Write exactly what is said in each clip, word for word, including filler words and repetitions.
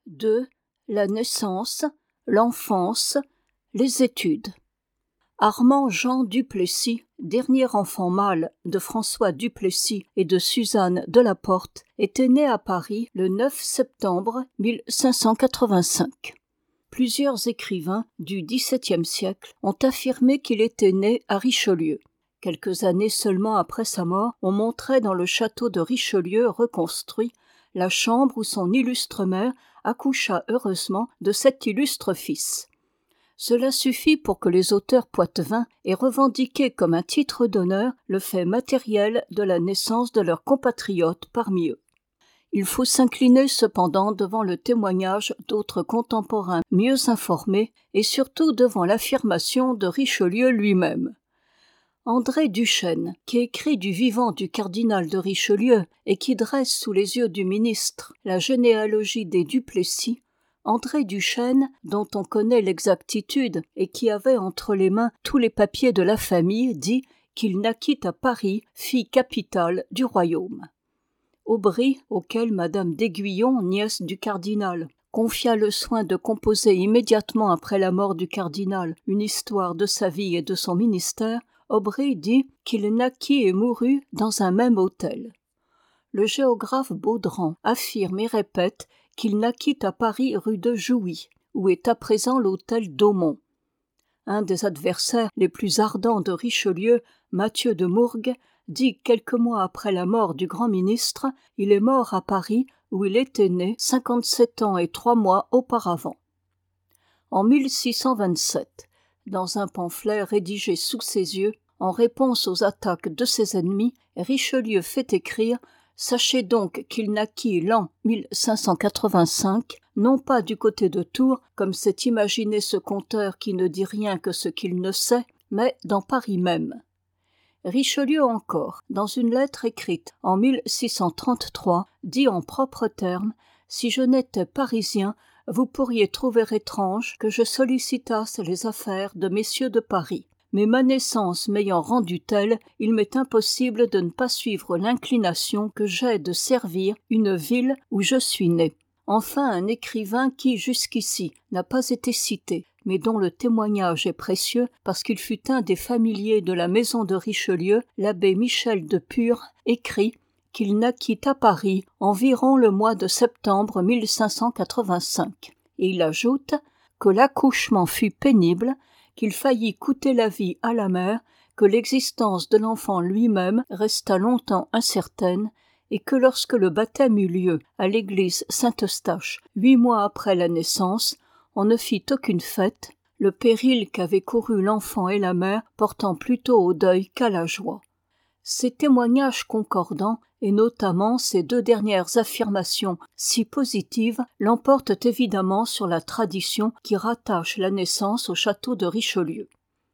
deux. La naissance, l'enfance, les études. Armand Jean Duplessis, dernier enfant mâle de François Duplessis et de Suzanne de La Porte, était né à Paris le neuf septembre mille cinq cent quatre-vingt-cinq. Plusieurs écrivains du dix-septième siècle ont affirmé qu'il était né à Richelieu. Quelques années seulement après sa mort, on montrait dans le château de Richelieu reconstruit la chambre où son illustre mère accoucha heureusement de cet illustre fils. Cela suffit pour que les auteurs poitevins aient revendiqué comme un titre d'honneur le fait matériel de la naissance de leurs compatriotes parmi eux. Il faut s'incliner cependant devant le témoignage d'autres contemporains mieux informés et surtout devant l'affirmation de Richelieu lui-même. André Duchesne, qui écrit du vivant du cardinal de Richelieu et qui dresse sous les yeux du ministre la généalogie des Duplessis, André Duchesne, dont on connaît l'exactitude et qui avait entre les mains tous les papiers de la famille, dit qu'il naquit à Paris, fille capitale du royaume. Aubry, auquel madame d'Aiguillon, nièce du cardinal, confia le soin de composer immédiatement après la mort du cardinal une histoire de sa vie et de son ministère, Aubry dit qu'il naquit et mourut dans un même hôtel. Le géographe Baudran affirme et répète qu'il naquit à Paris rue de Jouy, où est à présent l'hôtel d'Aumont. Un des adversaires les plus ardents de Richelieu, Mathieu de Mourgues, dit quelques mois après la mort du grand ministre, il est mort à Paris où il était né cinquante-sept ans et trois mois auparavant. En mille six cent vingt-sept, dans un pamphlet rédigé sous ses yeux, en réponse aux attaques de ses ennemis, Richelieu fait écrire « Sachez donc qu'il naquit l'an mille cinq cent quatre-vingt-cinq, non pas du côté de Tours, comme s'est imaginé ce conteur qui ne dit rien que ce qu'il ne sait, mais dans Paris même. » Richelieu encore, dans une lettre écrite en mille six cent trente-trois, dit en propres termes « Si je n'étais parisien, vous pourriez trouver étrange que je sollicitasse les affaires de messieurs de Paris. Mais ma naissance m'ayant rendue telle, il m'est impossible de ne pas suivre l'inclination que j'ai de servir une ville où je suis né. » Enfin un écrivain qui, jusqu'ici, n'a pas été cité, mais dont le témoignage est précieux parce qu'il fut un des familiers de la maison de Richelieu, l'abbé Michel de Pure, écrit qu'il naquit à Paris environ le mois de septembre mille cinq cent quatre-vingt-cinq. Et il ajoute que l'accouchement fut pénible, qu'il faillit coûter la vie à la mère, que l'existence de l'enfant lui-même resta longtemps incertaine, et que lorsque le baptême eut lieu à l'église Saint-Eustache, huit mois après la naissance, on ne fit aucune fête, le péril qu'avaient couru l'enfant et la mère portant plutôt au deuil qu'à la joie. Ces témoignages concordants, et notamment ces deux dernières affirmations si positives, l'emportent évidemment sur la tradition qui rattache la naissance au château de Richelieu.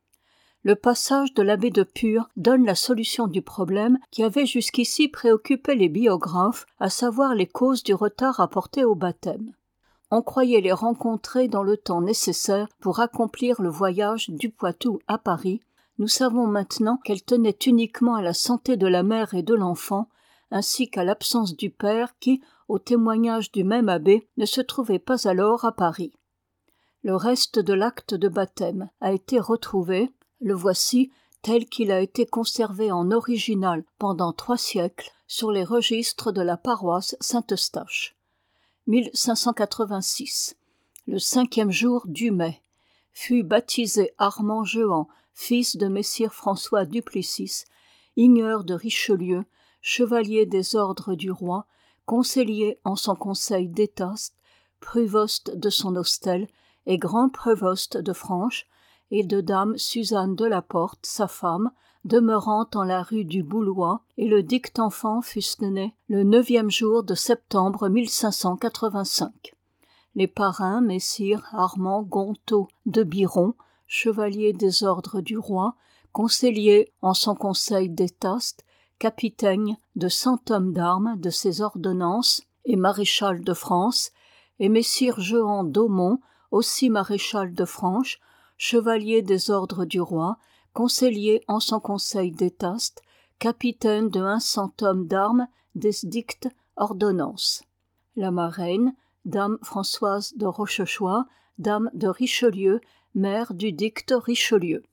Le passage de l'abbé de Pure donne la solution du problème qui avait jusqu'ici préoccupé les biographes, à savoir les causes du retard apporté au baptême. On croyait les rencontrer dans le temps nécessaire pour accomplir le voyage du Poitou à Paris. Nous savons maintenant qu'elle tenait uniquement à la santé de la mère et de l'enfant, ainsi qu'à l'absence du père qui, au témoignage du même abbé, ne se trouvait pas alors à Paris. Le reste de l'acte de baptême a été retrouvé, le voici tel qu'il a été conservé en original pendant trois siècles sur les registres de la paroisse Saint-Eustache. mille cinq cent quatre-vingt-six. Le cinquième jour du mai, fut baptisé Armand Jehan, fils de messire François Duplessis, igneur de Richelieu, chevalier des ordres du roi, conseiller en son conseil d'État, prévost de son hostel et grand prévost de Franche, et de dame Suzanne de La Porte, sa femme, demeurant en la rue du Boulois, et le dict enfant fussent nés le neuvième jour de septembre mille cinq cent quatre-vingt-cinq. Les parrains, messire Armand Gontaut de Biron, chevalier des ordres du roi, conseiller en son conseil d'État, capitaine de cent hommes d'armes de ses ordonnances et maréchal de France, et messire Jehan d'Aumont, aussi maréchal de Franche, chevalier des ordres du roi, conseiller en son conseil d'État, capitaine de un cent hommes d'armes des dictes ordonnances. La marraine, dame Françoise de Rochechouart, dame de Richelieu, mère du dict Richelieu.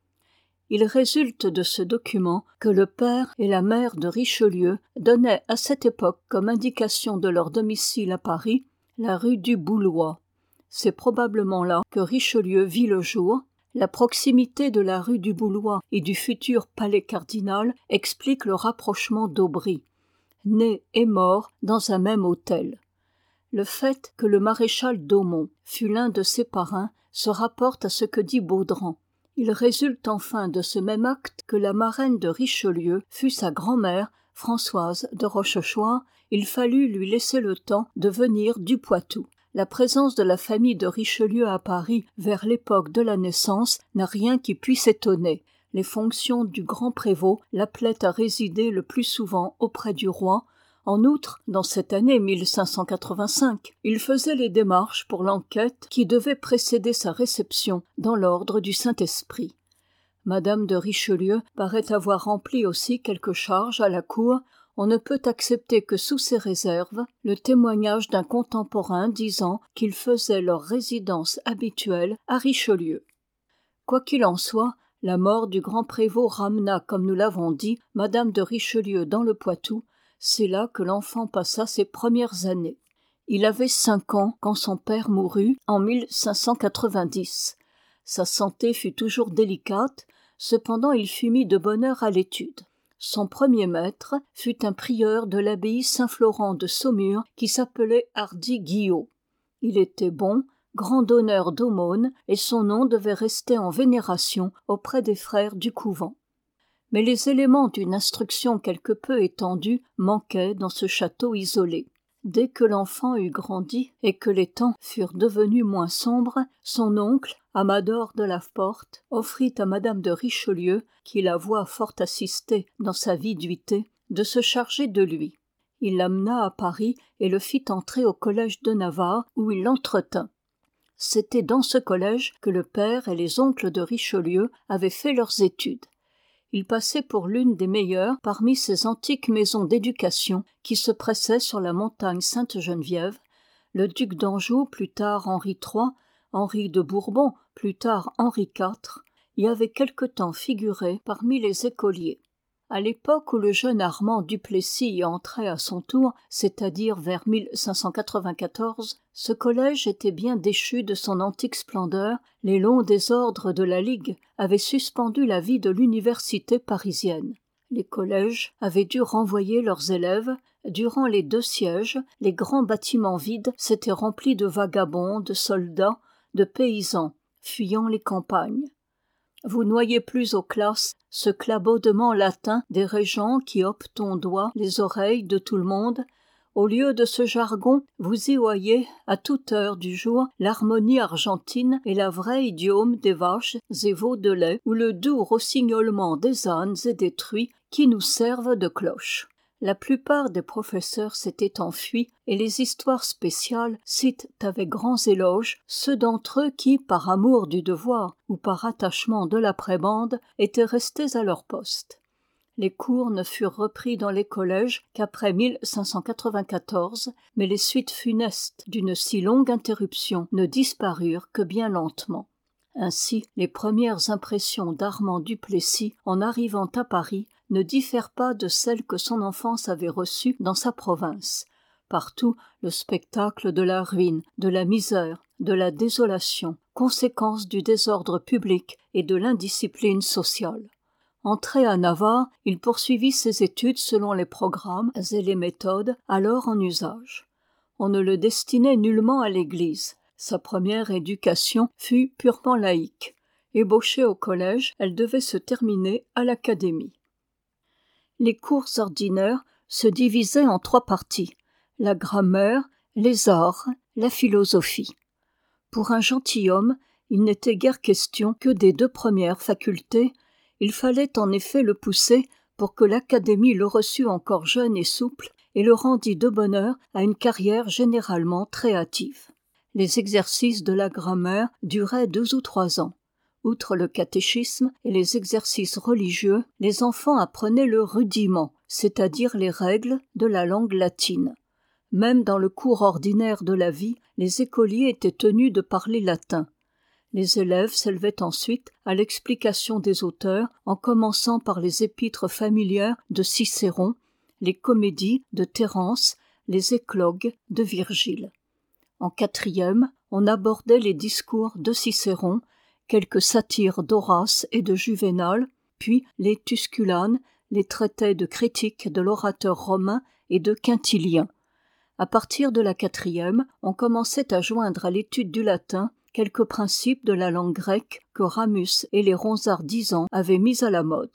Il résulte de ce document que le père et la mère de Richelieu donnaient à cette époque comme indication de leur domicile à Paris la rue du Boulois. C'est probablement là que Richelieu vit le jour. La proximité de la rue du Boulois et du futur palais cardinal explique le rapprochement d'Aubry, né et mort dans un même hôtel. Le fait que le maréchal d'Aumont fut l'un de ses parrains se rapporte à ce que dit Baudran. Il résulte enfin de ce même acte que la marraine de Richelieu fut sa grand-mère, Françoise de Rochechouart. Il fallut lui laisser le temps de venir du Poitou. La présence de la famille de Richelieu à Paris vers l'époque de la naissance n'a rien qui puisse étonner. Les fonctions du grand prévôt l'appelaient à résider le plus souvent auprès du roi. En outre, dans cette année mille cinq cent quatre-vingt-cinq, il faisait les démarches pour l'enquête qui devait précéder sa réception dans l'ordre du Saint-Esprit. Madame de Richelieu paraît avoir rempli aussi quelques charges à la cour. On ne peut accepter que sous ces réserves le témoignage d'un contemporain disant qu'ils faisaient leur résidence habituelle à Richelieu. Quoi qu'il en soit, la mort du grand prévôt ramena, comme nous l'avons dit, Madame de Richelieu dans le Poitou. C'est là que l'enfant passa ses premières années. Il avait cinq ans quand son père mourut en mille cinq cent quatre-vingt-dix. Sa santé fut toujours délicate, cependant il fut mis de bonne heure à l'étude. Son premier maître fut un prieur de l'abbaye Saint-Florent de Saumur qui s'appelait Hardy Guillot. Il était bon, grand donneur d'aumônes, et son nom devait rester en vénération auprès des frères du couvent. Mais les éléments d'une instruction quelque peu étendue manquaient dans ce château isolé. Dès que l'enfant eut grandi et que les temps furent devenus moins sombres, son oncle, Amador de la Porte, offrit à Madame de Richelieu, qui l'avoua fort assistée dans sa viduité, de se charger de lui. Il l'amena à Paris et le fit entrer au collège de Navarre, où il l'entretint. C'était dans ce collège que le père et les oncles de Richelieu avaient fait leurs études. Il passait pour l'une des meilleures parmi ces antiques maisons d'éducation qui se pressaient sur la montagne Sainte-Geneviève. Le duc d'Anjou, plus tard Henri trois, Henri de Bourbon, plus tard Henri quatre, y avait quelque temps figuré parmi les écoliers. À l'époque où le jeune Armand Duplessis y entrait à son tour, c'est-à-dire vers mille cinq cent quatre-vingt-quatorze, ce collège était bien déchu de son antique splendeur. Les longs désordres de la Ligue avaient suspendu la vie de l'université parisienne. Les collèges avaient dû renvoyer leurs élèves. Durant les deux sièges, les grands bâtiments vides s'étaient remplis de vagabonds, de soldats, de paysans, fuyant les campagnes. Vous noyez plus aux classes ce clabaudement latin des régents qui obtondoient les oreilles de tout le monde. Au lieu de ce jargon, vous y voyez, à toute heure du jour, l'harmonie argentine et la vraie idiome des vaches et veaux de lait, ou le doux rossignolement des ânes et des truies qui nous servent de cloches. La plupart des professeurs s'étaient enfuis et les histoires spéciales citent avec grands éloges ceux d'entre eux qui, par amour du devoir ou par attachement de la prébende, étaient restés à leur poste. Les cours ne furent repris dans les collèges qu'après mille cinq cent quatre-vingt-quatorze, mais les suites funestes d'une si longue interruption ne disparurent que bien lentement. Ainsi, les premières impressions d'Armand Duplessis en arrivant à Paris ne diffèrent pas de celles que son enfance avait reçues dans sa province. Partout, le spectacle de la ruine, de la misère, de la désolation, conséquence du désordre public et de l'indiscipline sociale. Entré à Navarre, il poursuivit ses études selon les programmes et les méthodes alors en usage. On ne le destinait nullement à l'Église. Sa première éducation fut purement laïque. Ébauchée au collège, elle devait se terminer à l'académie. Les cours ordinaires se divisaient en trois parties: la grammaire, les arts, la philosophie. Pour un gentilhomme, il n'était guère question que des deux premières facultés. Il fallait en effet le pousser pour que l'académie le reçût encore jeune et souple et le rendît de bonne heure à une carrière généralement très hâtive. Les exercices de la grammaire duraient deux ou trois ans. Outre le catéchisme et les exercices religieux, les enfants apprenaient le rudiment, c'est-à-dire les règles de la langue latine. même dans le cours ordinaire de la vie, les écoliers étaient tenus de parler latin. Les élèves s'élevaient ensuite à l'explication des auteurs, en commençant par les épîtres familières de Cicéron, les comédies de Terence, les éclogues de Virgile. En quatrième, on abordait les discours de Cicéron, quelques satires d'Horace et de Juvénal, puis les Tusculanes, les traités de critique de l'orateur romain et de Quintilien. À partir de la quatrième, on commençait à joindre à l'étude du latin quelques principes de la langue grecque que Ramus et les Ronsardisans avaient mis à la mode.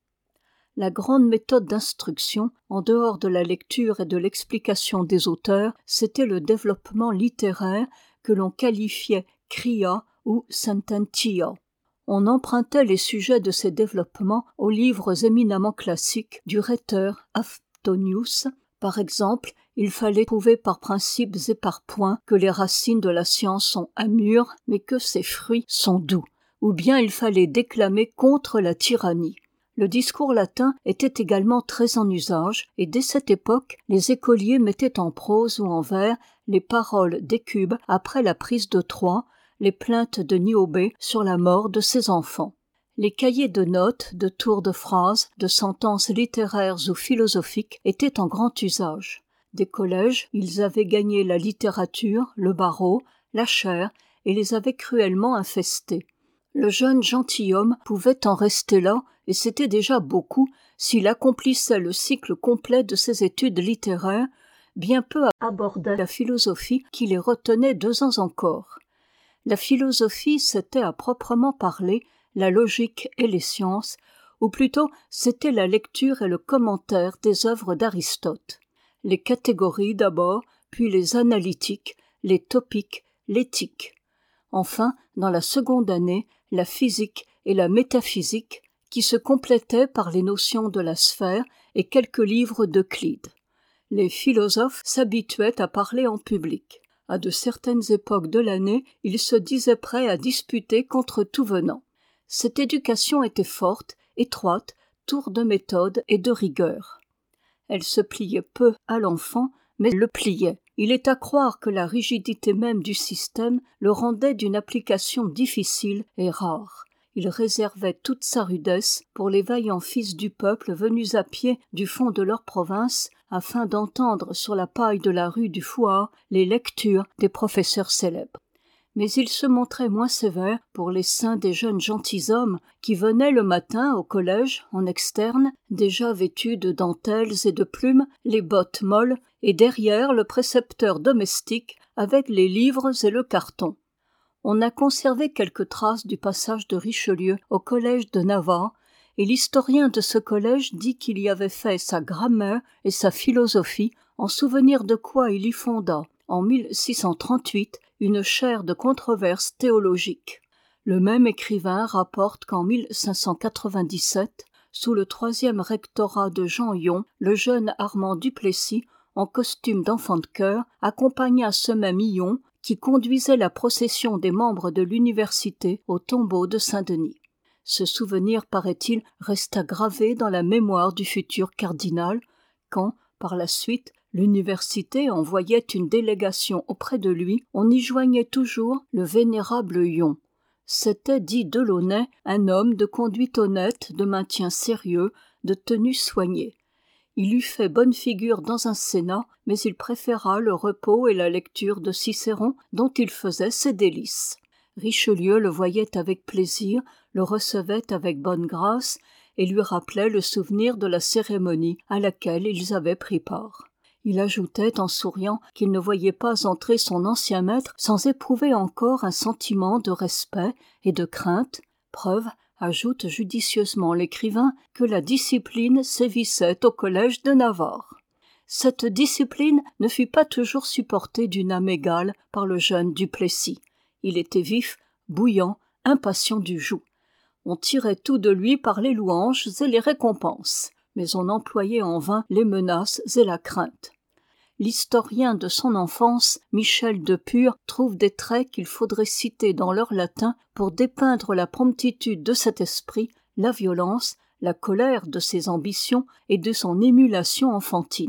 La grande méthode d'instruction, en dehors de la lecture et de l'explication des auteurs, c'était le développement littéraire que l'on qualifiait cria ou sententia. On empruntait les sujets de ces développements aux livres éminemment classiques du rhéteur Aftonius. Par exemple, il fallait prouver par principes et par points que les racines de la science sont amures, mais que ses fruits sont doux. Ou bien il fallait déclamer contre la tyrannie. Le discours latin était également très en usage, et dès cette époque, les écoliers mettaient en prose ou en vers les paroles d'Hécube après la prise de Troie, les plaintes de Niobé sur la mort de ses enfants. Les cahiers de notes, de tours de phrases, de sentences littéraires ou philosophiques étaient en grand usage. Des collèges, ils avaient gagné la littérature, le barreau, la chaire, et les avaient cruellement infestés. Le jeune gentilhomme pouvait en rester là, et c'était déjà beaucoup, s'il accomplissait le cycle complet de ses études littéraires, bien peu abordait la philosophie qui les retenait deux ans encore. La philosophie, c'était à proprement parler la logique et les sciences, ou plutôt c'était la lecture et le commentaire des œuvres d'Aristote. Les catégories d'abord, puis les analytiques, les topiques, l'éthique. Enfin, dans la seconde année, la physique et la métaphysique, qui se complétaient par les notions de la sphère et quelques livres d'Euclide. Les philosophes s'habituaient à parler en public. À de certaines époques de l'année, ils se disaient prêts à disputer contre tout venant. Cette éducation était forte, étroite, tour de méthode et de rigueur. Elle se pliait peu à l'enfant, mais le pliait. Il est à croire que la rigidité même du système le rendait d'une application difficile et rare. Il réservait toute sa rudesse pour les vaillants fils du peuple venus à pied du fond de leur province afin d'entendre sur la paille de la rue du Fouard les lectures des professeurs célèbres. Mais il se montrait moins sévère pour les seins des jeunes gentilshommes qui venaient le matin au collège en externe, déjà vêtus de dentelles et de plumes, les bottes molles, et derrière le précepteur domestique avec les livres et le carton. On a conservé quelques traces du passage de Richelieu au collège de Navarre, et l'historien de ce collège dit qu'il y avait fait sa grammaire et sa philosophie, en souvenir de quoi il y fonda, en mille six cent trente-huit, une chaire de controverse théologique. Le même écrivain rapporte qu'en mille cinq cent quatre-vingt-dix-sept, sous le troisième rectorat de Jean Yon, le jeune Armand Duplessis, en costume d'enfant de chœur, accompagna ce même Yon qui conduisait la procession des membres de l'université au tombeau de Saint-Denis. Ce souvenir, paraît-il, resta gravé dans la mémoire du futur cardinal, quand, par la suite, l'université envoyait une délégation auprès de lui, on y joignait toujours le vénérable Yon. C'était, dit Delaunay, un homme de conduite honnête, de maintien sérieux, de tenue soignée. Il eût fait bonne figure dans un sénat, mais il préféra le repos et la lecture de Cicéron, dont il faisait ses délices. Richelieu le voyait avec plaisir, le recevait avec bonne grâce, et lui rappelait le souvenir de la cérémonie à laquelle ils avaient pris part. Il ajoutait en souriant qu'il ne voyait pas entrer son ancien maître sans éprouver encore un sentiment de respect et de crainte, preuve, ajoute judicieusement l'écrivain, que la discipline sévissait au collège de Navarre. Cette discipline ne fut pas toujours supportée d'une âme égale par le jeune Duplessis. Il était vif, bouillant, impatient du joug. On tirait tout de lui par les louanges et les récompenses, mais on employait en vain les menaces et la crainte. L'historien de son enfance, Michel de Pure, trouve des traits qu'il faudrait citer dans leur latin pour dépeindre la promptitude de cet esprit, la violence, la colère de ses ambitions et de son émulation enfantine.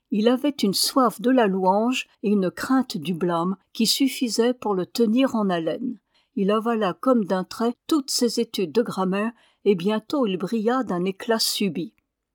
Il avait une soif de la louange et une crainte du blâme qui suffisaient pour le tenir en haleine. Il avala comme d'un trait toutes ses études de grammaire et bientôt il brilla d'un éclat subit.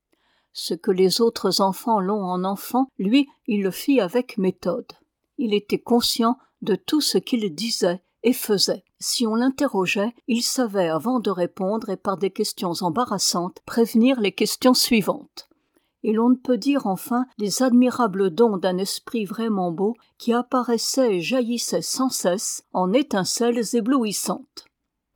Ce que les autres enfants l'ont en enfant, lui, il le fit avec méthode. Il était conscient de tout ce qu'il disait et faisait. Si on l'interrogeait, il savait avant de répondre et par des questions embarrassantes prévenir les questions suivantes. Et l'on ne peut dire enfin des admirables dons d'un esprit vraiment beau qui apparaissait et jaillissait sans cesse en étincelles éblouissantes.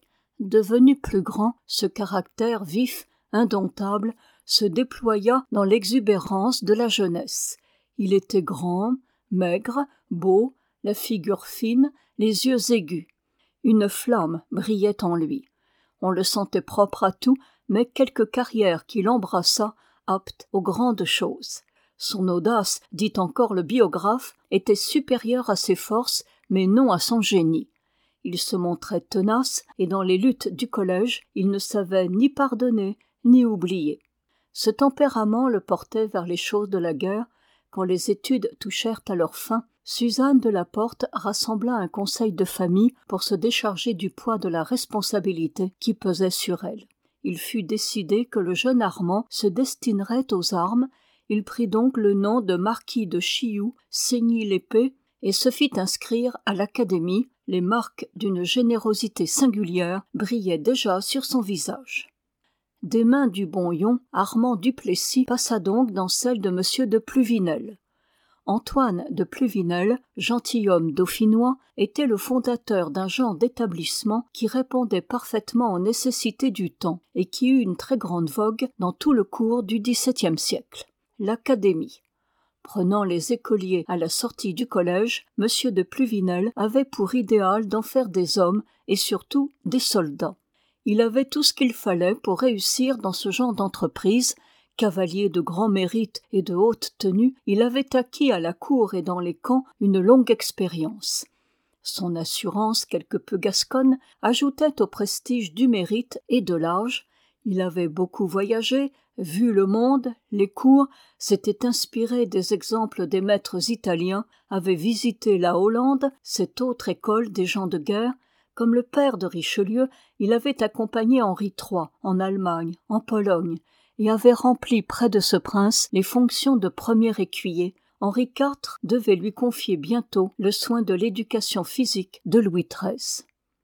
Devenu plus grand, ce caractère vif, indomptable, se déploya dans l'exubérance de la jeunesse. Il était grand, maigre, beau, la figure fine, les yeux aigus. Une flamme brillait en lui. On le sentait propre à tout, mais quelque carrière qu'il embrassa, apte aux grandes choses. Son audace, dit encore le biographe, était supérieure à ses forces, mais non à son génie. Il se montrait tenace, et dans les luttes du collège, il ne savait ni pardonner, ni oublier. Ce tempérament le portait vers les choses de la guerre. Quand les études touchèrent à leur fin, Suzanne de La Porte rassembla un conseil de famille pour se décharger du poids de la responsabilité qui pesait sur elle. Il fut décidé que le jeune Armand se destinerait aux armes. Il prit donc le nom de marquis de Chilloux, ceignit l'épée et se fit inscrire à l'Académie. Les marques d'une générosité singulière brillaient déjà sur son visage. Des mains du bon Yon, Armand Duplessis passa donc dans celles de Monsieur de Pluvinel. Antoine de Pluvinel, gentilhomme dauphinois, était le fondateur d'un genre d'établissement qui répondait parfaitement aux nécessités du temps et qui eut une très grande vogue dans tout le cours du dix-septième siècle. L'Académie. Prenant les écoliers à la sortie du collège, Monsieur de Pluvinel avait pour idéal d'en faire des hommes et surtout des soldats. Il avait tout ce qu'il fallait pour réussir dans ce genre d'entreprise. Cavalier de grand mérite et de haute tenue, il avait acquis à la cour et dans les camps une longue expérience. Son assurance, quelque peu gasconne, ajoutait au prestige du mérite et de l'âge. Il avait beaucoup voyagé, vu le monde, les cours, s'était inspiré des exemples des maîtres italiens, avait visité la Hollande, cette autre école des gens de guerre. Comme le père de Richelieu, il avait accompagné Henri trois en Allemagne, en Pologne, et avait rempli près de ce prince les fonctions de premier écuyer. Henri quatre devait lui confier bientôt le soin de l'éducation physique de Louis treize.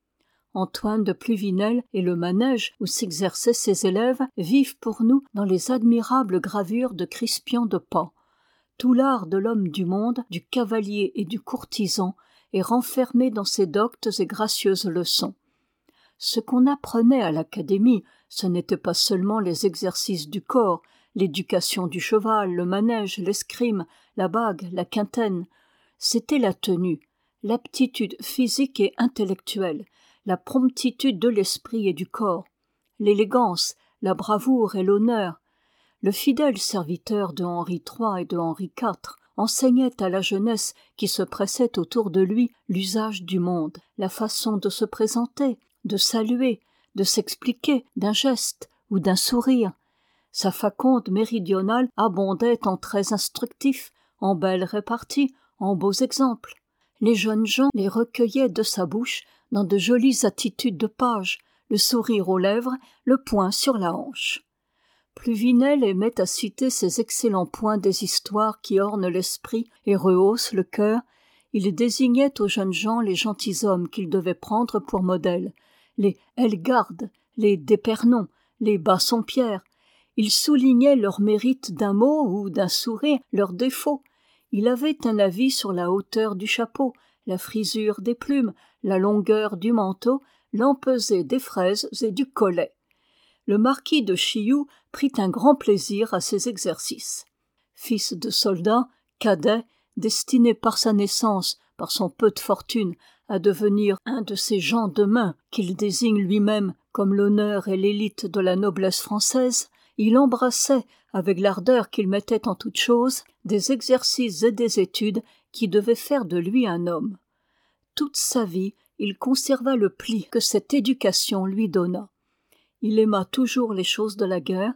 Antoine de Pluvinel et le manège où s'exerçaient ses élèves vivent pour nous dans les admirables gravures de Crispian de Pas. Tout l'art de l'homme du monde, du cavalier et du courtisan est renfermé dans ces doctes et gracieuses leçons. Ce qu'on apprenait à l'Académie, ce n'était pas seulement les exercices du corps, l'éducation du cheval, le manège, l'escrime, la bague, la quintaine. C'était la tenue, l'aptitude physique et intellectuelle, la promptitude de l'esprit et du corps, l'élégance, la bravoure et l'honneur. Le fidèle serviteur de Henri trois et de Henri quatre enseignait à la jeunesse qui se pressait autour de lui l'usage du monde, la façon de se présenter, de saluer, de s'expliquer d'un geste ou d'un sourire. Sa faconde méridionale abondait en traits instructifs, en belles réparties, en beaux exemples. Les jeunes gens les recueillaient de sa bouche dans de jolies attitudes de page, le sourire aux lèvres, le poing sur la hanche. Pluvinel aimait à citer ces excellents points des histoires qui ornent l'esprit et rehaussent le cœur. Il désignait aux jeunes gens les gentilshommes qu'ils devaient prendre pour modèles, les Ellegarde, les d'Épernon, les Bassompierre. Il soulignait leur mérite d'un mot ou d'un sourire, leurs défauts. Il avait un avis sur la hauteur du chapeau, la frisure des plumes, la longueur du manteau, l'empesé des fraises et du collet. Le marquis de Chilloux prit un grand plaisir à ces exercices. Fils de soldat, cadet, destiné par sa naissance, par son peu de fortune, à devenir un de ces gens de main qu'il désigne lui-même comme l'honneur et l'élite de la noblesse française, il embrassait, avec l'ardeur qu'il mettait en toutes choses, des exercices et des études qui devaient faire de lui un homme. Toute sa vie, il conserva le pli que cette éducation lui donna. Il aima toujours les choses de la guerre,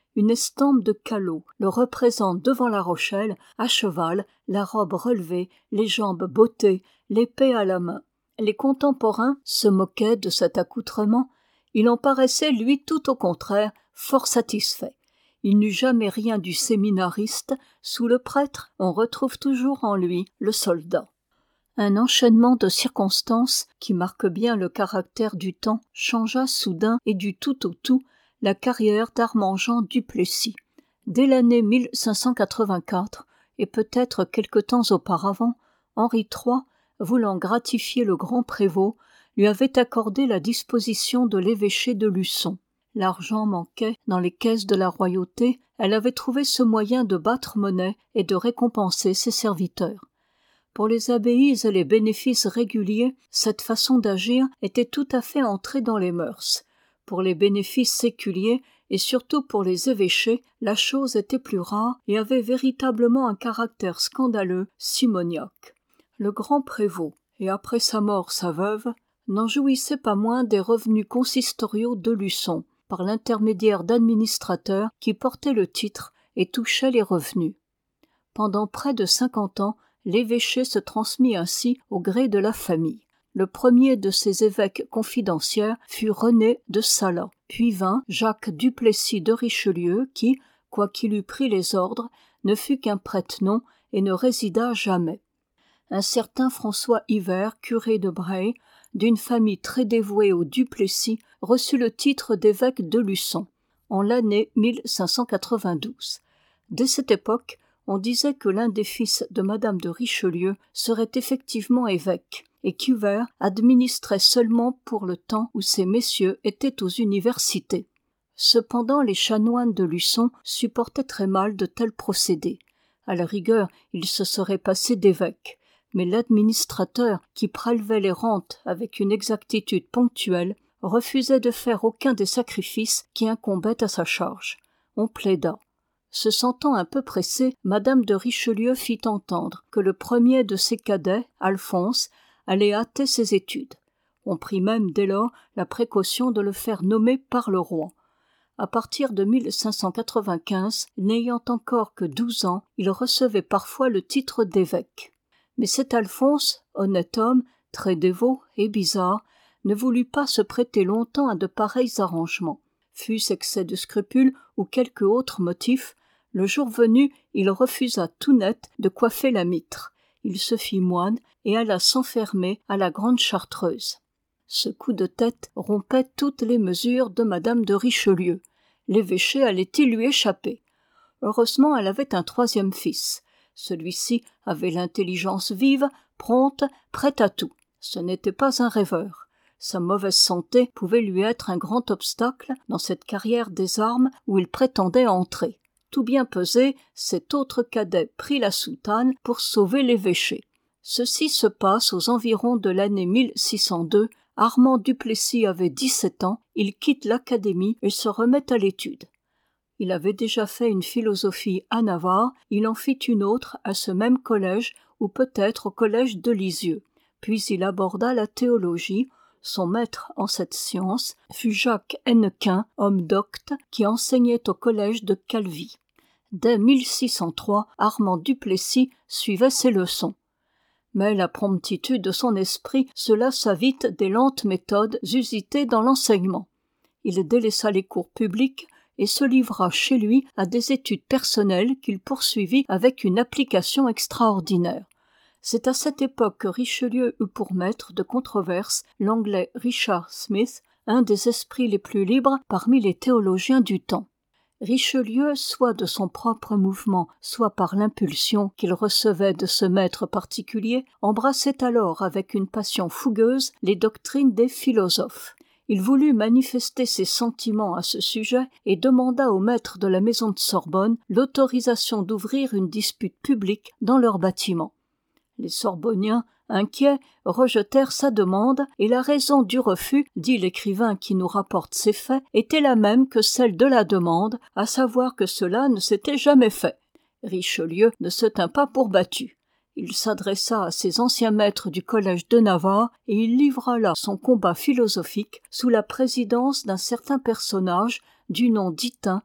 une estampe de Callot le représente devant la Rochelle, à cheval, la robe relevée, les jambes bottées, l'épée à la main. Les contemporains se moquaient de cet accoutrement, il en paraissait, lui, tout au contraire, fort satisfait. Il n'eut jamais rien du séminariste, sous le prêtre, on retrouve toujours en lui le soldat. Un enchaînement de circonstances qui marque bien le caractère du temps changea soudain et du tout au tout la carrière d'Armand-Jean du Plessis. Dès l'année mille cinq cent quatre-vingt-quatre, et peut-être quelque temps auparavant, Henri trois, voulant gratifier le grand prévôt, lui avait accordé la disposition de l'évêché de Luçon. L'argent manquait dans les caisses de la royauté, elle avait trouvé ce moyen de battre monnaie et de récompenser ses serviteurs. Pour les abbayes et les bénéfices réguliers, cette façon d'agir était tout à fait entrée dans les mœurs. Pour les bénéfices séculiers, et surtout pour les évêchés, la chose était plus rare et avait véritablement un caractère scandaleux, simoniaque. Le grand prévôt, et après sa mort sa veuve, n'en jouissait pas moins des revenus consistoriaux de Luçon, par l'intermédiaire d'administrateurs qui portaient le titre et touchaient les revenus. Pendant près de cinquante ans, l'évêché se transmit ainsi au gré de la famille. Le premier de ces évêques confidentiaires fut René de Salat, puis vint Jacques Duplessis de Richelieu qui, quoiqu'il eût pris les ordres, ne fut qu'un prête-nom et ne résida jamais. Un certain François Hivert, curé de Bray, d'une famille très dévouée aux Duplessis, reçut le titre d'évêque de Luçon, en l'année mille cinq cent quatre-vingt-douze. Dès cette époque, on disait que l'un des fils de Madame de Richelieu serait effectivement évêque, et qu'Hivert administrait seulement pour le temps où ces messieurs étaient aux universités. Cependant, les chanoines de Luçon supportaient très mal de tels procédés. À la rigueur, il se serait passé d'évêque, mais l'administrateur, qui prélevait les rentes avec une exactitude ponctuelle, refusait de faire aucun des sacrifices qui incombaient à sa charge. On plaida. Se sentant un peu pressée, Madame de Richelieu fit entendre que le premier de ses cadets, Alphonse, allait hâter ses études. On prit même dès lors la précaution de le faire nommer par le roi. À partir de mille cinq cent quatre-vingt-quinze, n'ayant encore que douze ans, il recevait parfois le titre d'évêque. Mais cet Alphonse, honnête homme, très dévot et bizarre, ne voulut pas se prêter longtemps à de pareils arrangements. Fût-ce excès de scrupules ou quelque autre motif, le jour venu, il refusa tout net de coiffer la mitre. Il se fit moine et alla s'enfermer à la Grande Chartreuse. Ce coup de tête rompait toutes les mesures de Madame de Richelieu. L'évêché allait-il lui échapper? Heureusement, elle avait un troisième fils. Celui-ci avait l'intelligence vive, prompte, prête à tout. Ce n'était pas un rêveur. Sa mauvaise santé pouvait lui être un grand obstacle dans cette carrière des armes où il prétendait entrer. Tout bien pesé, cet autre cadet prit la soutane pour sauver l'évêché. Ceci se passe aux environs de l'année mille six cent deux. Armand Duplessis avait dix-sept ans, il quitte l'académie et se remet à l'étude. Il avait déjà fait une philosophie à Navarre, il en fit une autre à ce même collège ou peut-être au collège de Lisieux. Puis il aborda la théologie. Son maître en cette science fut Jacques Hennequin, homme docte, qui enseignait au collège de Calvi. Dès mille six cent trois, Armand Duplessis suivait ses leçons. Mais la promptitude de son esprit se lassa vite des lentes méthodes usitées dans l'enseignement. Il délaissa les cours publics et se livra chez lui à des études personnelles qu'il poursuivit avec une application extraordinaire. C'est à cette époque que Richelieu eut pour maître de controverse l'anglais Richard Smith, un des esprits les plus libres parmi les théologiens du temps. Richelieu, soit de son propre mouvement, soit par l'impulsion qu'il recevait de ce maître particulier, embrassait alors avec une passion fougueuse les doctrines des philosophes. Il voulut manifester ses sentiments à ce sujet et demanda au maître de la maison de Sorbonne l'autorisation d'ouvrir une dispute publique dans leur bâtiment. Les Sorbonniens, inquiets, rejetèrent sa demande et la raison du refus, dit l'écrivain qui nous rapporte ces faits, était la même que celle de la demande, à savoir que cela ne s'était jamais fait. Richelieu ne se tint pas pour battu. Il s'adressa à ses anciens maîtres du collège de Navarre et il livra là son combat philosophique sous la présidence d'un certain personnage du nom d'Itain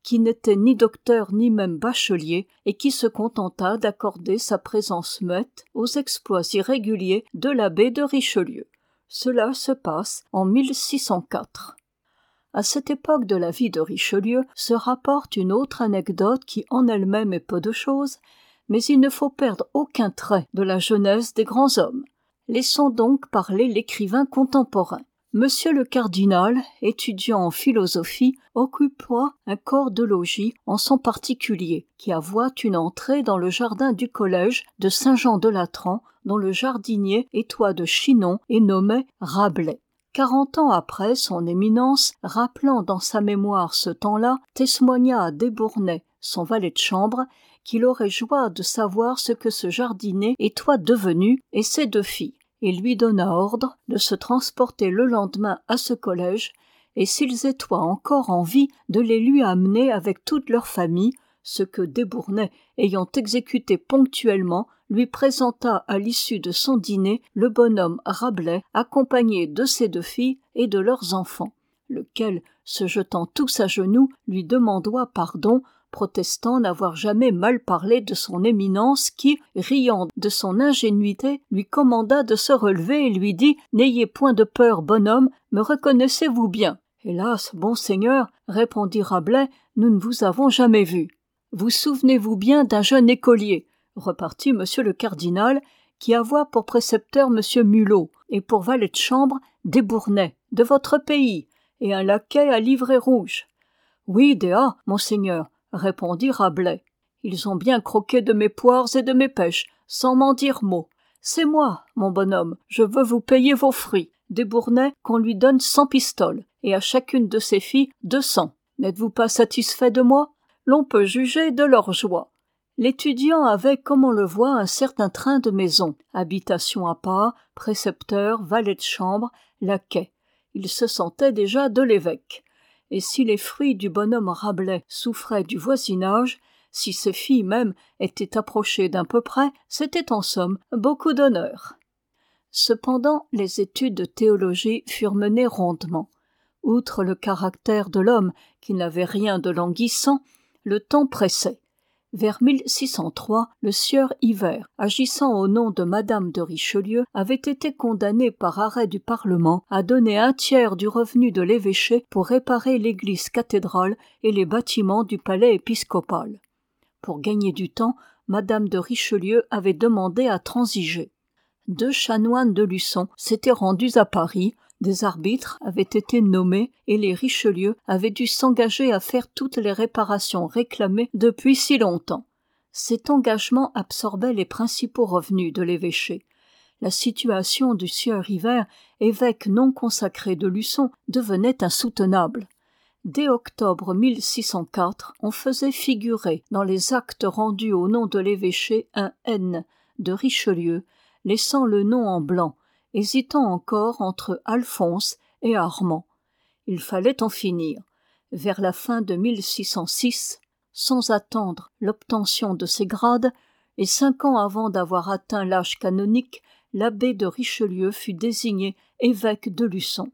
qui n'était ni docteur ni même bachelier, et qui se contenta d'accorder sa présence muette aux exploits irréguliers de l'abbé de Richelieu. Cela se passe en mille six cent quatre. À cette époque de la vie de Richelieu se rapporte une autre anecdote qui en elle-même est peu de chose, mais il ne faut perdre aucun trait de la jeunesse des grands hommes. Laissons donc parler l'écrivain contemporain. Monsieur le cardinal, étudiant en philosophie, occupa un corps de logis en son particulier, qui avoit une entrée dans le jardin du collège de Saint-Jean-de-Latran, dont le jardinier étoit de Chinon et nommait Rabelais. Quarante ans après, son éminence, rappelant dans sa mémoire ce temps-là, témoigna à Desbournais, son valet de chambre, qu'il aurait joie de savoir ce que ce jardinier étoit devenu et ses deux filles, et lui donna ordre de se transporter le lendemain à ce collège, et s'ils étoient encore en vie, de les lui amener avec toute leur famille, ce que Desbournais, ayant exécuté ponctuellement, lui présenta à l'issue de son dîner le bonhomme Rabelais, accompagné de ses deux filles et de leurs enfants, lequel, se jetant tous à genoux, lui demanda pardon, protestant n'avoir jamais mal parlé de son éminence qui, riant de son ingénuité, lui commanda de se relever et lui dit « N'ayez point de peur, bonhomme, me reconnaissez-vous bien ?» « Hélas, bon seigneur, répondit Rabelais, nous ne vous avons jamais vu. »« Vous souvenez-vous bien d'un jeune écolier, repartit monsieur le cardinal, qui avoit pour précepteur monsieur Mulot, et pour valet de chambre Desbournais, de votre pays, et un laquais à livrée rouge. »« Oui, déa, monseigneur, répondit Rabelais. Ils ont bien croqué de mes poires et de mes pêches, sans m'en dire mot. C'est moi, mon bonhomme, je veux vous payer vos fruits. Desbournais, qu'on lui donne cent pistoles, et à chacune de ses filles deux cents. N'êtes-vous pas satisfait de moi ? L'on peut juger de leur joie. L'étudiant avait, comme on le voit, un certain train de maison, habitation à part, précepteur, valet de chambre, laquais. Il se sentait déjà de l'évêque. Et si les fruits du bonhomme Rabelais souffraient du voisinage, si ses filles même étaient approchées d'un peu près, c'était en somme beaucoup d'honneur. Cependant, les études de théologie furent menées rondement. Outre le caractère de l'homme, qui n'avait rien de languissant, le temps pressait. Vers mille six cent trois, le sieur Yver, agissant au nom de madame de Richelieu, avait été condamné par arrêt du Parlement à donner un tiers du revenu de l'évêché pour réparer l'église cathédrale et les bâtiments du palais épiscopal. Pour gagner du temps, madame de Richelieu avait demandé à transiger. Deux chanoines de Luçon s'étaient rendus à Paris, des arbitres avaient été nommés et les Richelieu avaient dû s'engager à faire toutes les réparations réclamées depuis si longtemps. Cet engagement absorbait les principaux revenus de l'évêché. La situation du sieur Yver, évêque non consacré de Luçon, devenait insoutenable. Dès octobre mille six cent quatre, on faisait figurer dans les actes rendus au nom de l'évêché un N de Richelieu, laissant le nom en blanc, hésitant encore entre Alphonse et Armand. Il fallait en finir. Vers la fin de mille six cent six, sans attendre l'obtention de ses grades, et cinq ans avant d'avoir atteint l'âge canonique, l'abbé de Richelieu fut désigné évêque de Luçon.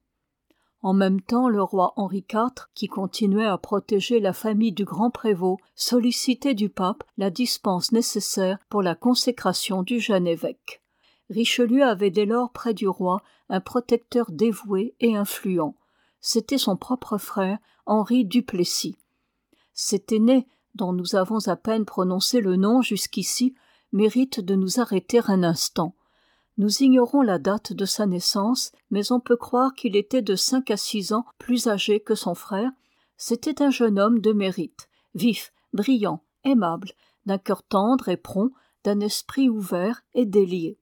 En même temps, le roi Henri quatre, qui continuait à protéger la famille du grand prévôt, sollicitait du pape la dispense nécessaire pour la consécration du jeune évêque. Richelieu avait dès lors près du roi un protecteur dévoué et influent. C'était son propre frère, Henri Duplessis. Cet aîné, dont nous avons à peine prononcé le nom jusqu'ici, mérite de nous arrêter un instant. Nous ignorons la date de sa naissance, mais on peut croire qu'il était de cinq à six ans plus âgé que son frère. C'était un jeune homme de mérite, vif, brillant, aimable, d'un cœur tendre et prompt, d'un esprit ouvert et délié.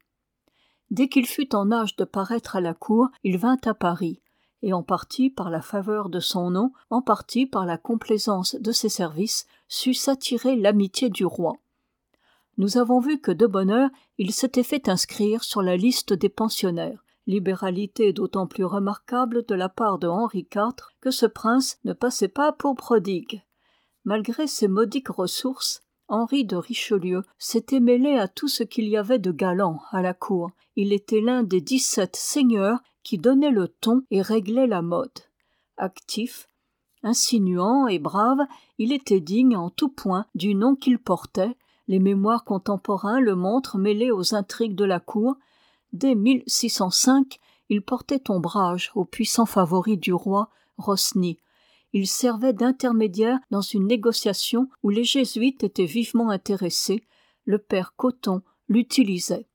Dès qu'il fut en âge de paraître à la cour, il vint à Paris, et en partie par la faveur de son nom, en partie par la complaisance de ses services, sut s'attirer l'amitié du roi. Nous avons vu que de bonne heure, il s'était fait inscrire sur la liste des pensionnaires, libéralité d'autant plus remarquable de la part de Henri quatre que ce prince ne passait pas pour prodigue. Malgré ses modiques ressources, Henri de Richelieu s'était mêlé à tout ce qu'il y avait de galant à la cour. Il était l'un des dix-sept seigneurs qui donnaient le ton et réglaient la mode. Actif, Insinuant et brave, il était digne en tout point du nom qu'il portait. Les mémoires contemporains le montrent mêlé aux intrigues de la cour. Dès mille six cent cinq, il portait ombrage au puissant favori du roi, Rosny. Il servait d'intermédiaire dans une négociation où les jésuites étaient vivement intéressés. Le père Coton l'utilisait.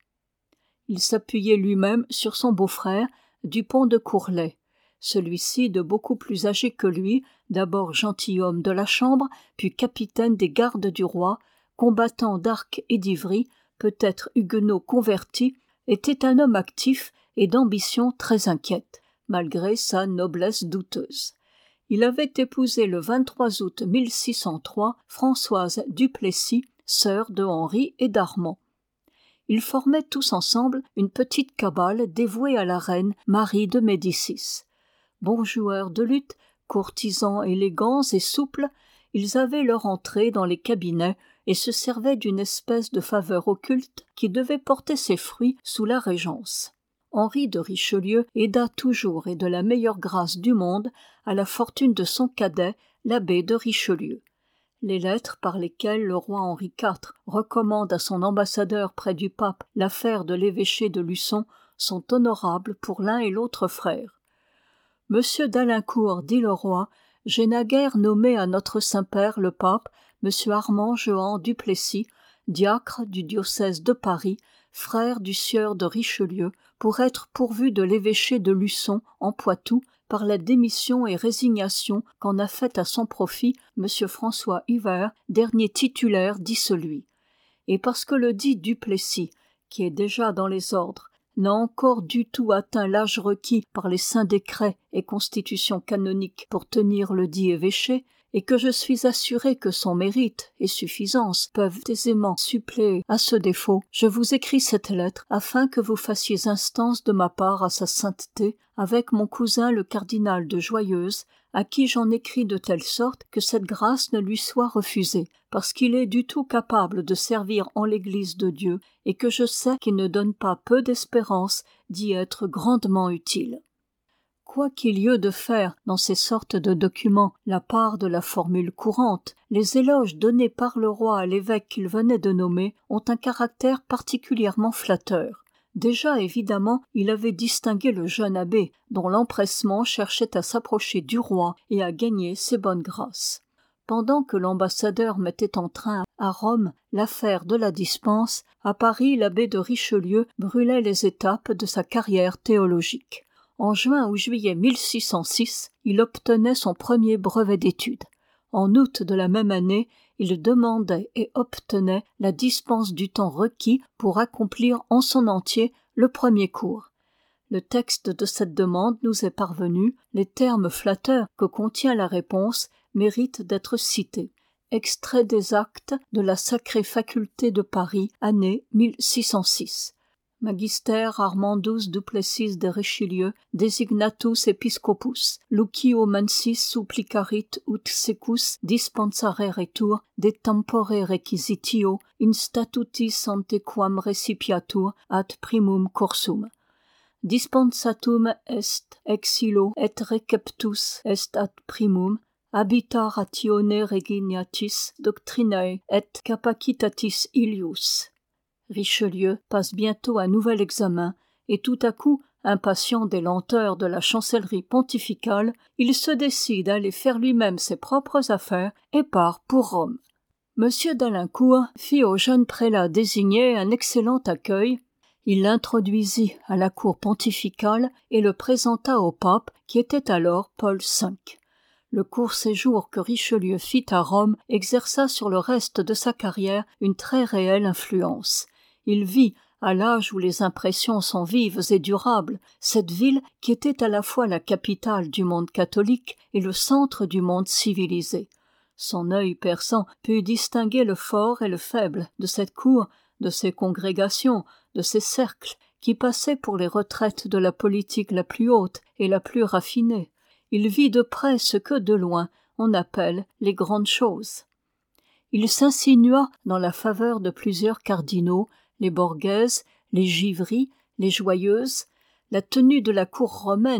Il s'appuyait lui-même sur son beau-frère, Dupont de Courlay. Celui-ci, de beaucoup plus âgé que lui, d'abord gentilhomme de la Chambre, puis capitaine des gardes du roi, combattant d'Arc et d'Ivry, peut-être huguenot converti, était un homme actif et d'ambition très inquiète, malgré sa noblesse douteuse. Il avait épousé le vingt-trois août mille six cent trois Françoise Duplessis, sœur de Henri et d'Armand. Ils formaient tous ensemble une petite cabale dévouée à la reine Marie de Médicis. Bons joueurs de luth, courtisans élégants et souples, ils avaient leur entrée dans les cabinets et se servaient d'une espèce de faveur occulte qui devait porter ses fruits sous la régence. Henri de Richelieu aida toujours et de la meilleure grâce du monde à la fortune de son cadet, l'abbé de Richelieu. Les lettres par lesquelles le roi Henri quatre recommande à son ambassadeur près du pape l'affaire de l'évêché de Luçon sont honorables pour l'un et l'autre frère. Monsieur d'Alincourt, dit le roi, j'ai naguère nommé à notre Saint-Père le pape, monsieur Armand Jehan Duplessis, diacre du diocèse de Paris, frère du sieur de Richelieu, pour être pourvu de l'évêché de Luçon en Poitou par la démission et résignation qu'en a faite à son profit monsieur François Hiver, dernier titulaire dissolu. Et parce que le dit Duplessis, qui est déjà dans les ordres, n'a encore du tout atteint l'âge requis par les saints décrets et constitutions canoniques pour tenir le dit évêché, et que je suis assuré que son mérite et suffisance peuvent aisément suppléer à ce défaut, je vous écris cette lettre afin que vous fassiez instance de ma part à sa sainteté, avec mon cousin le cardinal de Joyeuse, à qui j'en écris de telle sorte que cette grâce ne lui soit refusée, parce qu'il est du tout capable de servir en l'Église de Dieu, et que je sais qu'il ne donne pas peu d'espérance d'y être grandement utile. Quoi qu'il y eût de faire dans ces sortes de documents la part de la formule courante, les éloges donnés par le roi à l'évêque qu'il venait de nommer ont un caractère particulièrement flatteur. Déjà évidemment, il avait distingué le jeune abbé, dont l'empressement cherchait à s'approcher du roi et à gagner ses bonnes grâces. Pendant que l'ambassadeur mettait en train à Rome l'affaire de la dispense, à Paris l'abbé de Richelieu brûlait les étapes de sa carrière théologique. En juin ou juillet mille six cent six, il obtenait son premier brevet d'études. En août de la même année, il demandait et obtenait la dispense du temps requis pour accomplir en son entier le premier cours. Le texte de cette demande nous est parvenu, les termes flatteurs que contient la réponse méritent d'être cités. Extrait des actes de la Sacrée Faculté de Paris, année mille six cent six. Magister Armandus Duplessis de Richelieu, designatus episcopus, lucio mensis supplicarit ut secus dispensare retur de tempore requisitio in statutis antequam recipiatur ad primum cursum. Dispensatum est ex illo et receptus est ad primum, habita ratione reginiatis doctrinae et capacitatis ilius. Richelieu passe bientôt un nouvel examen, et tout à coup, impatient des lenteurs de la chancellerie pontificale, il se décide à aller faire lui-même ses propres affaires et part pour Rome. Monsieur d'Alincourt fit au jeune prélat désigné un excellent accueil. Il l'introduisit à la cour pontificale et le présenta au pape, qui était alors Paul cinq. Le court séjour que Richelieu fit à Rome exerça sur le reste de sa carrière une très réelle influence. Il vit, à l'âge où les impressions sont vives et durables, cette ville qui était à la fois la capitale du monde catholique et le centre du monde civilisé. Son œil perçant put distinguer le fort et le faible de cette cour, de ses congrégations, de ses cercles, qui passaient pour les retraites de la politique la plus haute et la plus raffinée. Il vit de près ce que, de loin, on appelle les grandes choses. Il s'insinua dans la faveur de plusieurs cardinaux, les Borghese, les Givry, les Joyeuses. La tenue de la cour romaine,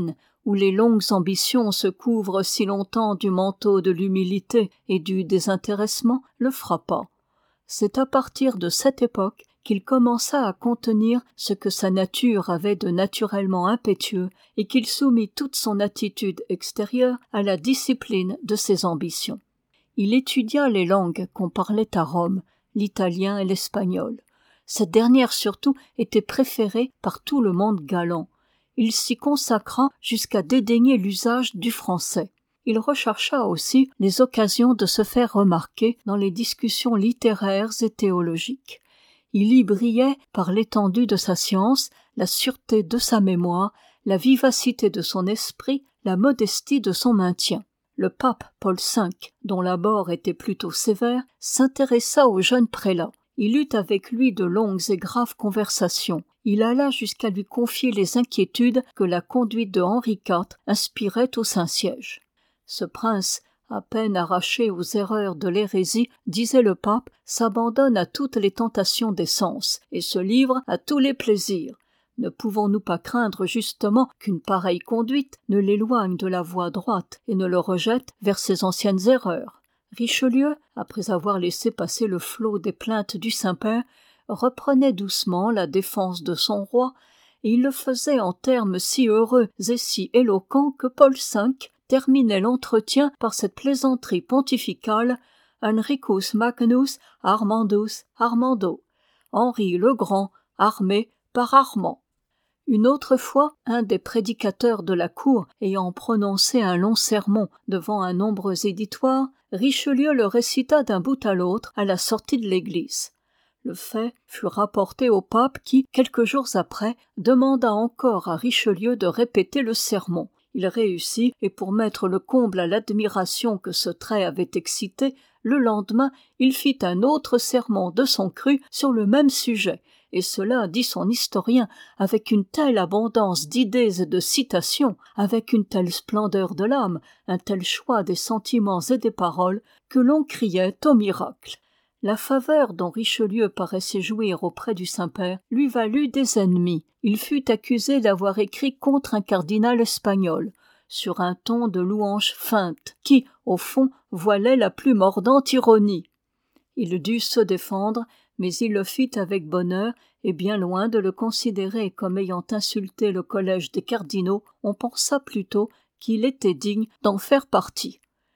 où les longues ambitions se couvrent si longtemps du manteau de l'humilité et du désintéressement, le frappa. C'est à partir de cette époque qu'il commença à contenir ce que sa nature avait de naturellement impétueux et qu'il soumit toute son attitude extérieure à la discipline de ses ambitions. Il étudia les langues qu'on parlait à Rome, l'italien et l'espagnol. Cette dernière surtout était préférée par tout le monde galant. Il s'y consacra jusqu'à dédaigner l'usage du français. Il rechercha aussi les occasions de se faire remarquer dans les discussions littéraires et théologiques. Il y brillait par l'étendue de sa science, la sûreté de sa mémoire, la vivacité de son esprit, la modestie de son maintien. Le pape Paul cinq, dont l'abord était plutôt sévère, s'intéressa au jeune prélat. Il eut avec lui de longues et graves conversations. Il alla jusqu'à lui confier les inquiétudes que la conduite de Henri quatre inspirait au Saint-Siège. Ce prince, à peine arraché aux erreurs de l'hérésie, disait le pape, s'abandonne à toutes les tentations des sens et se livre à tous les plaisirs. Ne pouvons-nous pas craindre justement qu'une pareille conduite ne l'éloigne de la voie droite et ne le rejette vers ses anciennes erreurs? Richelieu, après avoir laissé passer le flot des plaintes du Saint-Père, reprenait doucement la défense de son roi, et il le faisait en termes si heureux et si éloquents que Paul cinq terminait l'entretien par cette plaisanterie pontificale « Henricus Magnus Armandus Armando », Henri le Grand, armé par Armand. Une autre fois, un des prédicateurs de la cour ayant prononcé un long sermon devant un nombreux éditoire, Richelieu le récita d'un bout à l'autre à la sortie de l'église. Le fait fut rapporté au pape qui, quelques jours après, demanda encore à Richelieu de répéter le sermon. Il réussit, et pour mettre le comble à l'admiration que ce trait avait excité, le lendemain, il fit un autre sermon de son cru sur le même sujet, et cela, dit son historien, avec une telle abondance d'idées et de citations, avec une telle splendeur de l'âme, un tel choix des sentiments et des paroles, que l'on criait au miracle. La faveur dont Richelieu paraissait jouir auprès du Saint-Père lui valut des ennemis. Il fut accusé d'avoir écrit contre un cardinal espagnol, sur un ton de louange feinte, qui, au fond, voilait la plus mordante ironie. Il dut se défendre, mais il le fit avec bonheur, et bien loin de le considérer comme ayant insulté le collège des cardinaux, on pensa plutôt qu'il était digne d'en faire partie.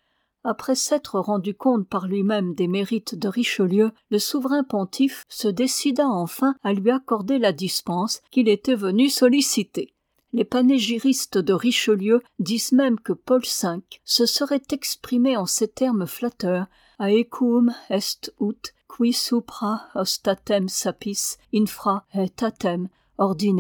Après s'être rendu compte par lui-même des mérites de Richelieu, le souverain pontife se décida enfin à lui accorder la dispense qu'il était venu solliciter. Les panégyristes de Richelieu disent même que Paul cinq se serait exprimé en ces termes flatteurs « Aequum est ut qui supra hostatem sapis infra aetatem ordinaris ».